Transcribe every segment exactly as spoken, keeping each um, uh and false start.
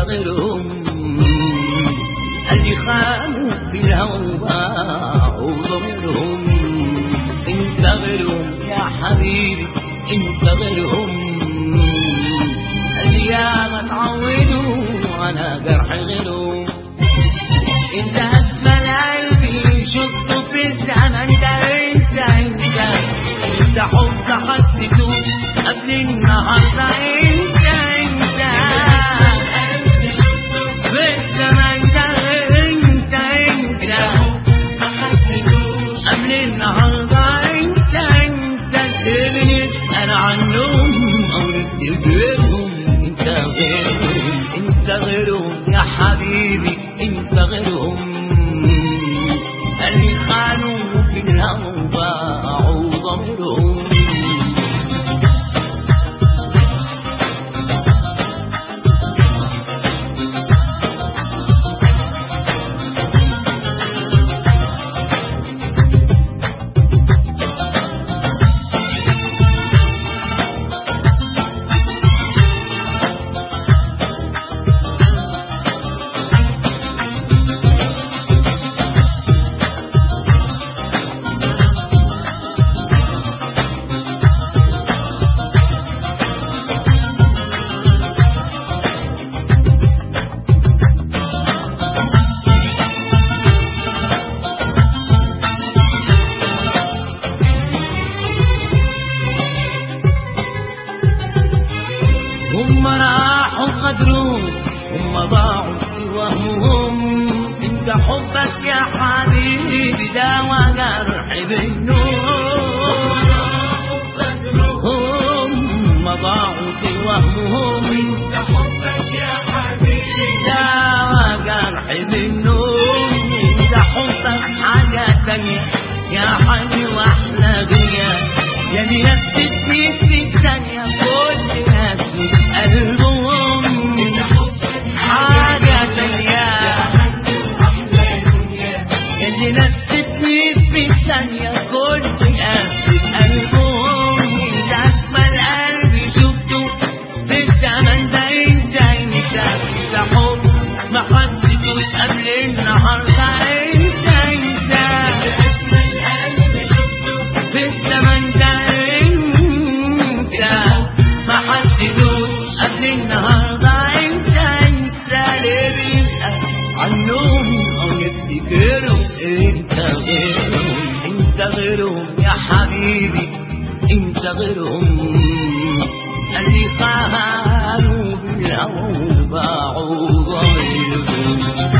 غيرهم اللي خانوا في الهوى باعوا ضميرهم. انت غيرهم يا حبيبي انت غيرهم اللي ياما تعودوا على جرح غيرهم. انت اسمى قلبي شفته في الزمن ده. انت انت انت حب حسيته قبل النهارده. انت انت قلبي شفته في الزمن ده. انت انت حب حسيتوش قبل النهارده. انت انت اللي نسأل عنهم او نفتكرهم. انت غيرهم انت غيرهم يا حبيبي انت غيرهم اللي خانوا في الهوى باعوا ضميرهم. هم راحوا غدروا هم ضاعوا في وهمهم. انت حبك يا حبيبي داوى جرح بالنور. هم ضاعوا في وهمهم. انت حبك يا حبيبي داوى جرح بالنور. انت حبك حاجة تانية يا حبيبي واحلى دنيا يا اللي لفتني في ثانية كل ناس قلبهم. حاجة تانية اللي لفتني في ثانية كل ناس قلبهم. انت أجمل قلبي شفته في الزمن ده. انت انت انت حب ما حسيتوش قبل النهارده. انت انت أجمل قلبي شفته في الزمن ده. انت ما حسيتوش قبل النهارده. انت انت اللي بيسأل عنهم او نفتكرهم. انت غيرهم انت غيرهم يا حبيبي انت غيرهم اللي خانوا بالهوى وباعوا ضميرهم.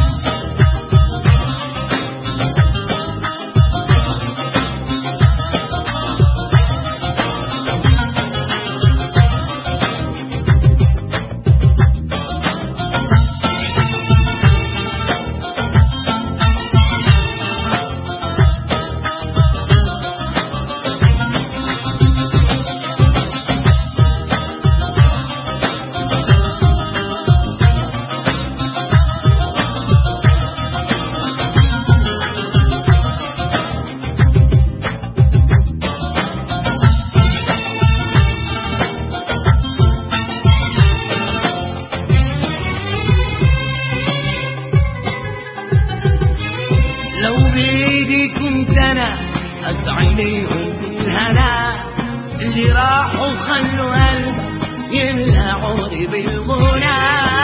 لو بإيدي كنت أنا أسعى ليهم بالهنا اللي راحوا خلوا قلبك يملى عمري بالغنى.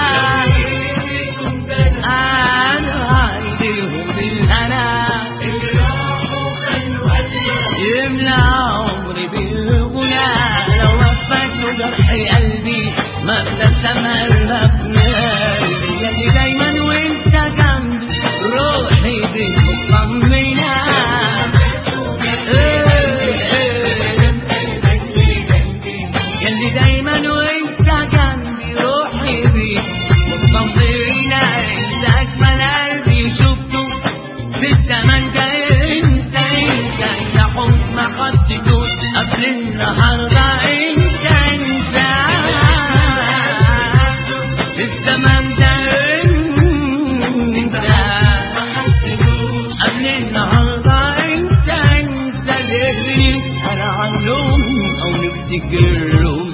أنا أيديهم بالهنا اللي راحوا خلوا قلبك يملى عمري بالغنى. لو وفت جرحي قلبي ما ابتسم قلبك نادي يدي دايما وانت جنبي روحي بيك مطمنة. يلي دايما وانت جنبي روحي بيك مطمنة. انت اجمل قلبي شفته في الزمن ده. انت انت انت حب ما حسيتوش قبل النهارده. انت انت في الزمن ده. انت قبل النهارده. انت انت اللي انا عنهم او نفتكرهم.